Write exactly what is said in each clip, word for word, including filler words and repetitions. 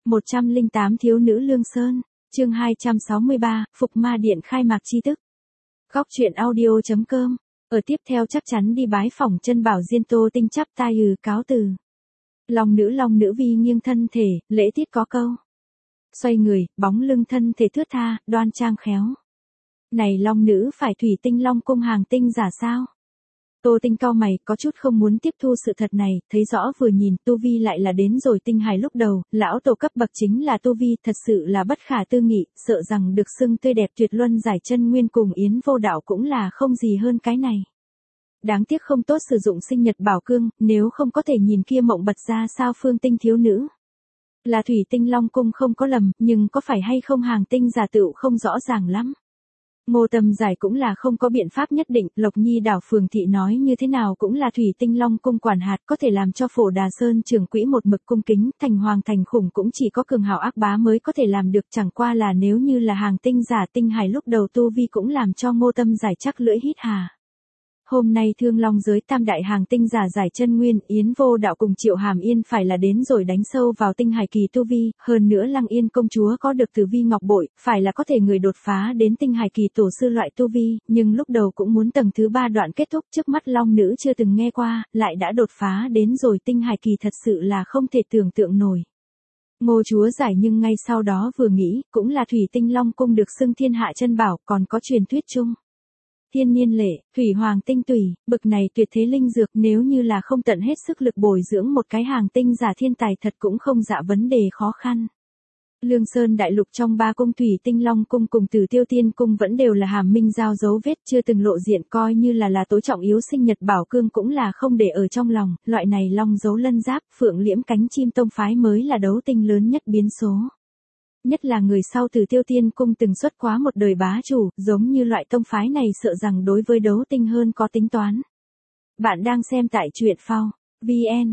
một trăm lẻ tám Thiếu nữ Lương Sơn, chương hai trăm sáu mươi ba, Phục Ma Điện khai mạc chi tức. Góc truyện audio chấm com. Ở tiếp theo chắc chắn đi bái phỏng chân bảo Diên. Tô Tinh chắp tay ừ cáo từ. Long nữ Long nữ vi nghiêng thân thể, lễ tiết có câu. Xoay người, bóng lưng thân thể thướt tha, đoan trang khéo. Này Long nữ phải thủy tinh Long cung hàng tinh giả sao? Tô Tinh cau mày, có chút không muốn tiếp thu sự thật này, thấy rõ vừa nhìn, tu vi lại là đến rồi tinh hài lúc đầu, lão tổ cấp bậc chính là tu vi, thật sự là bất khả tư nghị, sợ rằng được xưng tươi đẹp tuyệt luân giải chân nguyên cùng Yến Vô Đạo cũng là không gì hơn cái này. Đáng tiếc không tốt sử dụng sinh nhật bảo cương, nếu không có thể nhìn kia mộng bật ra sao phương tinh thiếu nữ. Là thủy tinh Long cung không có lầm, nhưng có phải hay không hàng tinh giả tựu không rõ ràng lắm. Ngô Tâm Giải cũng là không có biện pháp nhất định, Lộc Nhi đảo phường thị nói như thế nào cũng là thủy tinh Long cung quản hạt, có thể làm cho Phổ Đà Sơn trưởng quỹ một mực cung kính, thành hoàng thành khủng cũng chỉ có cường hào ác bá mới có thể làm được, chẳng qua là nếu như là hàng tinh giả tinh hài lúc đầu tu vi cũng làm cho Ngô Tâm Giải chắc lưỡi hít hà. Hôm nay Thương Long giới tam đại hàng tinh giả giải chân nguyên, Yến Vô Đạo cùng Triệu Hàm Yên phải là đến rồi đánh sâu vào tinh hài kỳ tu vi, hơn nữa Lăng Yên công chúa có được Tử Vi Ngọc bội, phải là có thể người đột phá đến tinh hài kỳ tổ sư loại tu vi, nhưng lúc đầu cũng muốn tầng thứ ba đoạn kết thúc, trước mắt Long nữ chưa từng nghe qua, lại đã đột phá đến rồi tinh hài kỳ, thật sự là không thể tưởng tượng nổi. Ngô chúa giải nhưng ngay sau đó vừa nghĩ, cũng là thủy tinh Long cung được xưng thiên hạ chân bảo, còn có truyền thuyết chung. Thiên niên lệ, thủy hoàng tinh tùy, bực này tuyệt thế linh dược, nếu như là không tận hết sức lực bồi dưỡng một cái hàng tinh giả thiên tài thật cũng không dạ vấn đề khó khăn. Lương Sơn đại lục trong ba cung thủy tinh Long cung cùng Tử Tiêu Tiên cung vẫn đều là hàm minh giao dấu vết, chưa từng lộ diện, coi như là là tối trọng yếu sinh nhật bảo cương cũng là không để ở trong lòng, loại này long dấu lân giáp, phượng liễm cánh chim tông phái mới là đấu tinh lớn nhất biến số. Nhất là người sau Tử Tiêu Tiên cung từng xuất quá một đời bá chủ, giống như loại tông phái này sợ rằng đối với đấu tinh hơn có tính toán. Bạn đang xem tại truyện phao vn,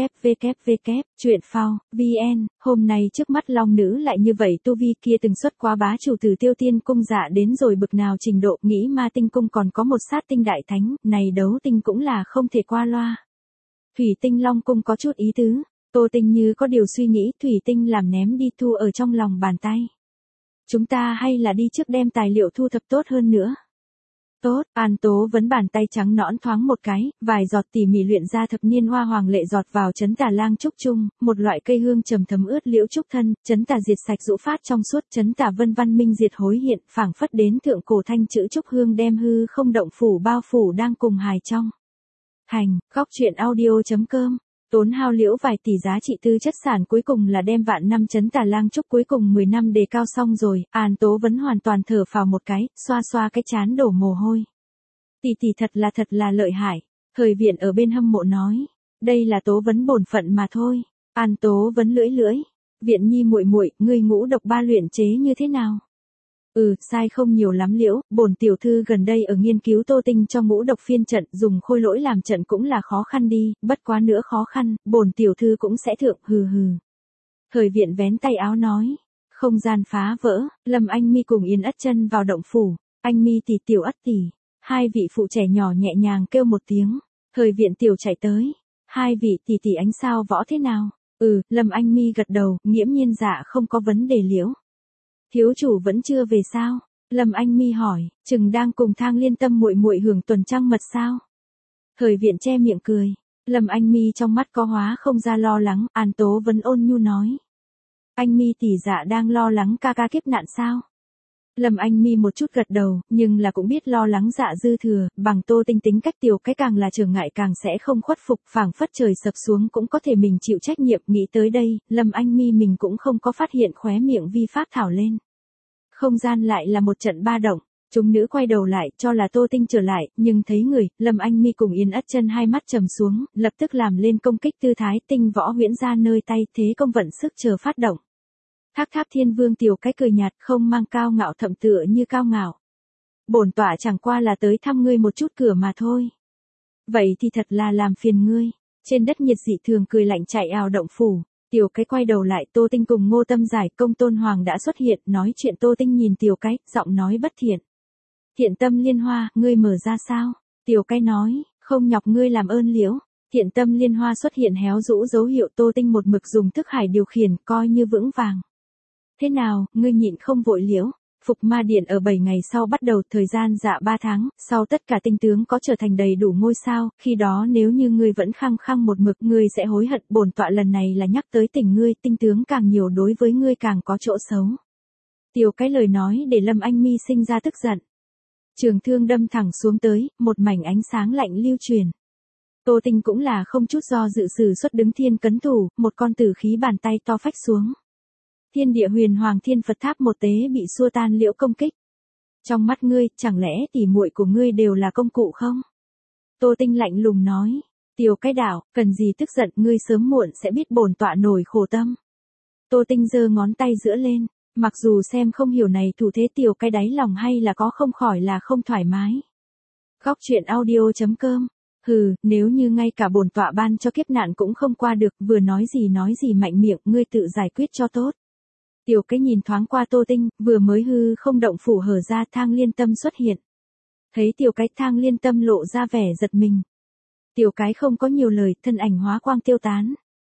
www, truyện phao vn, hôm nay trước mắt Long nữ lại như vậy tu vi kia từng xuất quá bá chủ Tử Tiêu Tiên cung dạ đến rồi bực nào trình độ, nghĩ Ma Tinh cung còn có một sát tinh đại thánh, này đấu tinh cũng là không thể qua loa. Thủy tinh Long cung có chút ý tứ. Tô Tinh như có điều suy nghĩ, thủy tinh làm ném đi thu ở trong lòng bàn tay. Chúng ta hay là đi trước đem tài liệu thu thập tốt hơn nữa. Tốt, An Tố vấn bàn tay trắng nõn thoáng một cái, vài giọt tỉ mỉ luyện ra thập niên hoa hoàng lệ giọt vào chấn tà lang trúc chung, một loại cây hương trầm thấm ướt liễu trúc thân, chấn tà diệt sạch rũ phát trong suốt, chấn tà vân văn minh diệt hối hiện, phảng phất đến thượng cổ thanh chữ trúc hương đem hư không động phủ bao phủ đang cùng hài trong. Hành, góc truyện audio chấm com. Tốn hao liễu vài tỷ giá trị tư chất sản cuối cùng là đem vạn năm chấn tà lang trúc cuối cùng mười năm đề cao xong rồi, An Tố vẫn hoàn toàn thở phào một cái, xoa xoa cái chán đổ mồ hôi. Tỷ tỷ thật là thật là lợi hại, Thời Viện ở bên hâm mộ nói, đây là Tố vấn bổn phận mà thôi. An Tố vấn lưỡi lưỡi, Viện nhi muội muội, ngươi ngũ độc ba luyện chế như thế nào? Ừ, sai không nhiều lắm liễu, bổn tiểu thư gần đây ở nghiên cứu Tô Tinh cho ngũ độc phiên trận, dùng khôi lỗi làm trận cũng là khó khăn đi, bất quá nữa khó khăn, bổn tiểu thư cũng sẽ thượng, hừ hừ. Thời Viện vén tay áo nói, không gian phá vỡ, Lâm Anh Mi cùng Yến Ất Chân vào động phủ, Anh Mi tỷ tiểu Ất tỷ, hai vị phụ trẻ nhỏ nhẹ nhàng kêu một tiếng, Thời Viện tiểu chạy tới, hai vị tỷ tỷ ánh sao võ thế nào? Ừ, Lâm Anh Mi gật đầu, nghiễm nhiên dạ không có vấn đề liễu. Thiếu chủ vẫn chưa về sao? Lâm Anh Mi hỏi, chừng đang cùng Thang Liên Tâm muội muội hưởng tuần trăng mật sao? Thời Viện che miệng cười, Lâm Anh Mi trong mắt có hóa không ra lo lắng, An Tố vẫn ôn nhu nói. Anh Mi tỷ dạ đang lo lắng ca ca kiếp nạn sao? Lâm Anh Mi một chút gật đầu, nhưng là cũng biết lo lắng dạ dư thừa, bằng Tô Tinh tính cách tiểu cái càng là trở ngại càng sẽ không khuất phục, phảng phất trời sập xuống cũng có thể mình chịu trách nhiệm, nghĩ tới đây, Lâm Anh Mi mình cũng không có phát hiện khóe miệng vi phát thảo lên. Không gian lại là một trận ba động, chúng nữ quay đầu lại, cho là Tô Tinh trở lại, nhưng thấy người, Lâm Anh Mi cùng Yến Ất Chân hai mắt trầm xuống, lập tức làm lên công kích tư thái, tinh võ huyễn ra nơi tay, thế công vận sức chờ phát động. Thác Tháp Thiên Vương tiểu cái cười nhạt, không mang cao ngạo thậm tựa như cao ngạo. Bổn tọa chẳng qua là tới thăm ngươi một chút cửa mà thôi. Vậy thì thật là làm phiền ngươi. Trên đất nhiệt dị thường cười lạnh chạy ào động phủ. Tiểu cái quay đầu lại, Tô Tinh cùng Ngô Tâm Giải, Công Tôn Hoàng đã xuất hiện, nói chuyện. Tô Tinh nhìn tiểu cái, giọng nói bất thiện. Thiện tâm liên hoa, ngươi mở ra sao? Tiểu cái nói, không nhọc ngươi làm ơn liễu. Thiện tâm liên hoa xuất hiện héo rũ dấu hiệu. Tô Tinh một mực dùng thức hải điều khiển, coi như vững vàng. Thế nào, ngươi nhịn không vội liễu? Phục ma điện ở bảy ngày sau bắt đầu, thời gian dạ ba tháng, sau tất cả tinh tướng có trở thành đầy đủ ngôi sao, khi đó nếu như ngươi vẫn khăng khăng một mực, ngươi sẽ hối hận. Bổn tọa lần này là nhắc tới tình ngươi, tinh tướng càng nhiều đối với ngươi càng có chỗ xấu. Tiểu cái lời nói để Lâm Anh Mi sinh ra tức giận. Trường thương đâm thẳng xuống tới, một mảnh ánh sáng lạnh lưu truyền. Tô Tinh cũng là không chút do dự sử xuất đứng thiên cấn thủ, một con tử khí bàn tay to phách xuống. Thiên địa huyền hoàng thiên Phật tháp một tế bị xua tan liễu công kích. Trong mắt ngươi, chẳng lẽ tỉ muội của ngươi đều là công cụ không? Tô Tinh lạnh lùng nói, tiểu cái đảo, cần gì tức giận, ngươi sớm muộn sẽ biết bổn tọa nổi khổ tâm. Tô Tinh giơ ngón tay giữa lên, mặc dù xem không hiểu này thủ thế, tiểu cái đáy lòng hay là có không khỏi là không thoải mái. Góc truyện audio chấm com. Hừ, nếu như ngay cả bổn tọa ban cho kiếp nạn cũng không qua được, vừa nói gì nói gì mạnh miệng, ngươi tự giải quyết cho tốt. Tiểu cái nhìn thoáng qua Tô Tinh, vừa mới hư không động phủ hở ra, Thang Liên Tâm xuất hiện. Thấy tiểu cái, Thang Liên Tâm lộ ra vẻ giật mình. Tiểu cái không có nhiều lời, thân ảnh hóa quang tiêu tán.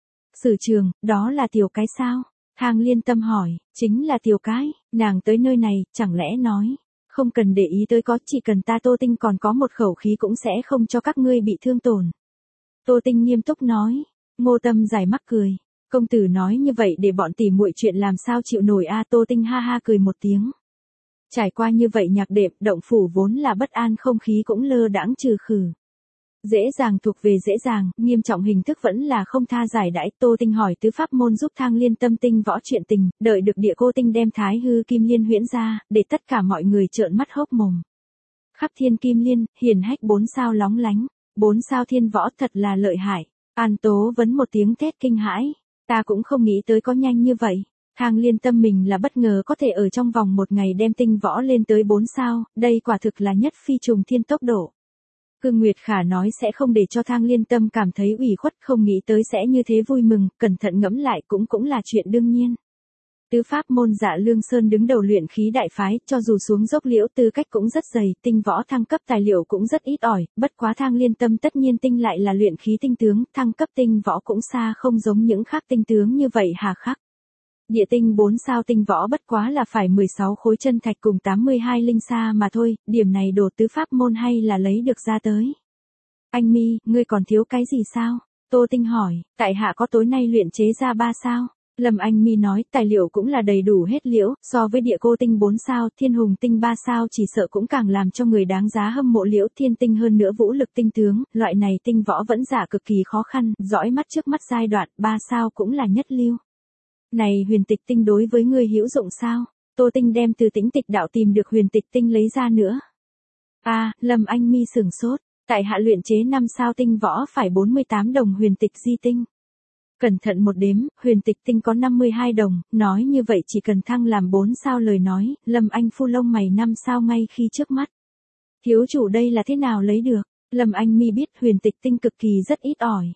Sử trường, đó là tiểu cái sao? Thang Liên Tâm hỏi, chính là tiểu cái, nàng tới nơi này, chẳng lẽ nói, không cần để ý tới có, chỉ cần ta Tô Tinh còn có một khẩu khí cũng sẽ không cho các ngươi bị thương tổn. Tô Tinh nghiêm túc nói, Ngô Tâm giải mắc cười. Công tử nói như vậy để bọn tỉ muội chuyện làm sao chịu nổi a? Tô Tinh ha ha cười một tiếng. Trải qua như vậy nhạc đệm, động phủ vốn là bất an, không khí cũng lơ đãng trừ khử. Dễ dàng thuộc về dễ dàng, nghiêm trọng hình thức vẫn là không tha giải đãi. Tô Tinh hỏi tứ pháp môn giúp Thang Liên Tâm tinh võ chuyện tình, đợi được Địa Cô Tinh đem Thái Hư Kim Liên huyễn ra, để tất cả mọi người trợn mắt hốc mồm. Khắp thiên kim liên, hiển hách bốn sao lóng lánh, bốn sao thiên võ thật là lợi hại. An Tố vấn một tiếng thét kinh hãi. Ta cũng không nghĩ tới có nhanh như vậy. Thang Liên Tâm mình là bất ngờ có thể ở trong vòng một ngày đem tinh võ lên tới bốn sao, đây quả thực là nhất phi trùng thiên tốc độ. Cương Nguyệt Khả nói sẽ không để cho Thang Liên Tâm cảm thấy ủy khuất, không nghĩ tới sẽ như thế vui mừng, cẩn thận ngẫm lại cũng cũng là chuyện đương nhiên. Tứ pháp môn Dạ Lương Sơn đứng đầu luyện khí đại phái, cho dù xuống dốc liễu tư cách cũng rất dày, tinh võ thăng cấp tài liệu cũng rất ít ỏi, bất quá Thang Liên Tâm tất nhiên tinh lại là luyện khí tinh tướng, thăng cấp tinh võ cũng xa không giống những khác tinh tướng như vậy hà khắc. Địa tinh bốn sao tinh võ bất quá là phải mười sáu khối chân thạch cùng tám mươi hai linh sa mà thôi, điểm này đồ tứ pháp môn hay là lấy được ra tới. Anh Mi, ngươi còn thiếu cái gì sao? Tô Tinh hỏi, tại hạ có tối nay luyện chế ra ba sao. Lâm Anh Mi nói, tài liệu cũng là đầy đủ hết liễu, so với Địa Cô Tinh bốn sao, Thiên Hùng Tinh ba sao chỉ sợ cũng càng làm cho người đáng giá hâm mộ liễu. Thiên Tinh hơn nữa vũ lực tinh tướng, loại này tinh võ vẫn giả cực kỳ khó khăn, dõi mắt trước mắt giai đoạn, ba sao cũng là nhất lưu. Này huyền tịch tinh đối với ngươi hữu dụng sao? Tô Tinh đem từ Tĩnh Tịch đạo tìm được huyền tịch tinh lấy ra nữa. A, à, Lâm Anh Mi sửng sốt, tại hạ luyện chế năm sao tinh võ phải bốn mươi tám đồng huyền tịch di tinh. Cẩn thận một đếm, huyền tịch tinh có năm mươi hai đồng, nói như vậy chỉ cần thăng làm bốn sao lời nói, Lâm Anh phu lông mày năm sao ngay khi trước mắt. Thiếu chủ đây là thế nào lấy được? Lâm Anh Mi biết huyền tịch tinh cực kỳ rất ít ỏi.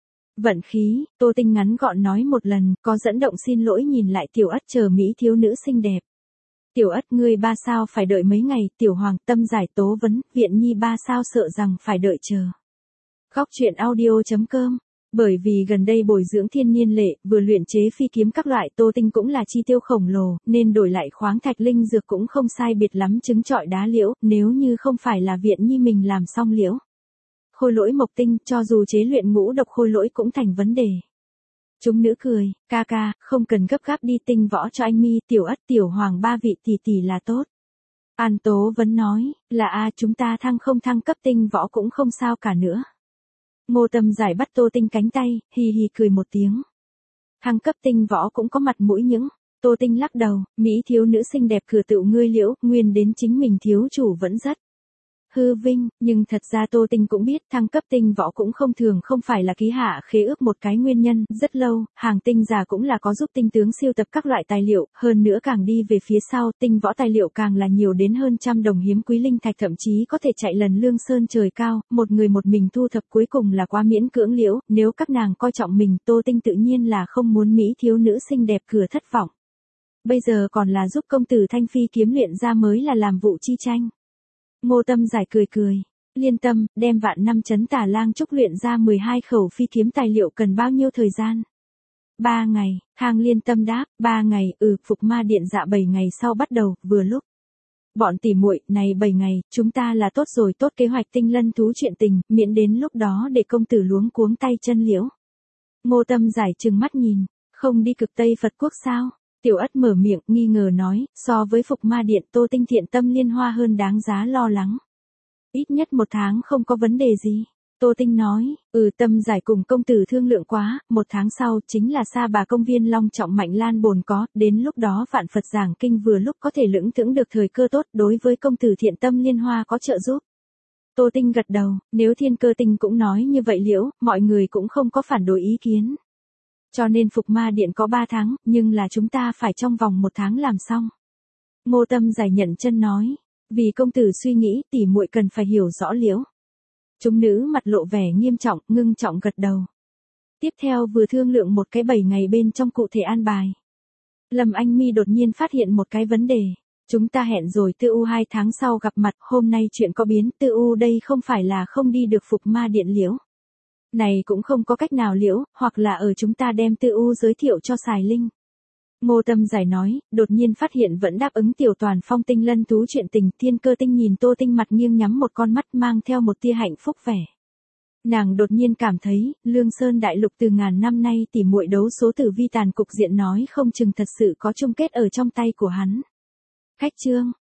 Vận khí, Tô Tinh ngắn gọn nói một lần, có dẫn động xin lỗi nhìn lại Tiểu Ất chờ mỹ thiếu nữ xinh đẹp. Tiểu Ất ngươi ba sao phải đợi mấy ngày, Tiểu Hoàng Tâm giải tố vấn, Viện Nhi ba sao sợ rằng phải đợi chờ. Góc truyện audio chấm com. Bởi vì gần đây bồi dưỡng thiên niên lệ, vừa luyện chế phi kiếm các loại, Tô Tinh cũng là chi tiêu khổng lồ, nên đổi lại khoáng thạch linh dược cũng không sai biệt lắm, trứng trọi đá liễu, nếu như không phải là Viện Nhi mình làm xong liễu. Khôi lỗi mộc tinh, cho dù chế luyện ngũ độc khôi lỗi cũng thành vấn đề. Chúng nữ cười, ca ca, không cần gấp gáp đi, tinh võ cho anh Mi, Tiểu Ất, Tiểu Hoàng ba vị tỷ tỷ là tốt. An Tố vẫn nói, là a chúng ta thăng không thăng cấp tinh võ cũng không sao cả nữa. Ngô Tâm giải bắt Tô Tinh cánh tay, hì hì cười một tiếng. Thăng cấp tinh võ cũng có mặt mũi những. Tô Tinh lắc đầu, mỹ thiếu nữ xinh đẹp cửa tựu ngươi liễu, nguyên đến chính mình thiếu chủ vẫn rất hư vinh, nhưng thật ra Tô Tinh cũng biết thăng cấp tinh võ cũng không thường, không phải là ký hạ khế ước một cái nguyên nhân, rất lâu, hàng tinh già cũng là có giúp tinh tướng siêu tập các loại tài liệu, hơn nữa càng đi về phía sau, tinh võ tài liệu càng là nhiều đến hơn trăm đồng hiếm quý linh thạch, thậm chí có thể chạy lần lương sơn trời cao, một người một mình thu thập cuối cùng là quá miễn cưỡng liễu, nếu các nàng coi trọng mình, Tô Tinh tự nhiên là không muốn mỹ thiếu nữ xinh đẹp cửa thất vọng. Bây giờ còn là giúp công tử Thanh Phi kiếm luyện ra mới là làm vụ chi tranh. Ngô Tâm giải cười cười, Liên tâm, đem vạn năm chấn tà lang trúc luyện ra mười hai khẩu phi kiếm tài liệu cần bao nhiêu thời gian? Ba ngày, Khang Liên tâm đáp, ba ngày, ừ, Phục Ma Điện dạ bảy ngày sau bắt đầu, vừa lúc. Bọn tỉ muội, này bảy ngày, chúng ta là tốt rồi, tốt kế hoạch tinh lân thú chuyện tình, miễn đến lúc đó để công tử luống cuống tay chân liễu. Ngô Tâm Giải trừng mắt nhìn, không đi cực Tây Phật quốc sao? Tiểu Ất mở miệng, nghi ngờ nói, so với Phục Ma Điện Tô Tinh thiện tâm liên hoa hơn đáng giá lo lắng. Ít nhất một tháng không có vấn đề gì. Tô Tinh nói, ừ, Tâm Giải cùng công tử thương lượng quá, một tháng sau chính là Sa Bà công viên long trọng Mạnh Lan bồn có, đến lúc đó vạn Phật giảng kinh vừa lúc có thể lững thững được thời cơ tốt, đối với công tử thiện tâm liên hoa có trợ giúp. Tô Tinh gật đầu, nếu Thiên Cơ Tinh cũng nói như vậy liễu, mọi người cũng không có phản đối ý kiến. Cho nên Phục Ma Điện có ba tháng, nhưng là chúng ta phải trong vòng một tháng làm xong. Ngô Tâm Giải nhận chân nói, vì công tử suy nghĩ, tỉ muội cần phải hiểu rõ liễu. Chúng nữ mặt lộ vẻ nghiêm trọng, ngưng trọng gật đầu. Tiếp theo vừa thương lượng một cái bảy ngày bên trong cụ thể an bài. Lâm Anh Mi đột nhiên phát hiện một cái vấn đề. Chúng ta hẹn rồi Tư U hai tháng sau gặp mặt, hôm nay chuyện có biến, Tư U đây không phải là không đi được Phục Ma Điện liễu. Này cũng không có cách nào liễu, hoặc là ở chúng ta đem Tư U giới thiệu cho Sài Linh. Ngô Tâm Giải nói, đột nhiên phát hiện vẫn đáp ứng Tiểu Toàn Phong tinh lân thú chuyện tình, Thiên Cơ Tinh nhìn Tô Tinh mặt nghiêng nhắm một con mắt mang theo một tia hạnh phúc vẻ. Nàng đột nhiên cảm thấy, Lương Sơn đại lục từ ngàn năm nay tỉ muội đấu số tử vi tàn cục diện nói không chừng thật sự có chung kết ở trong tay của hắn. Khách trương,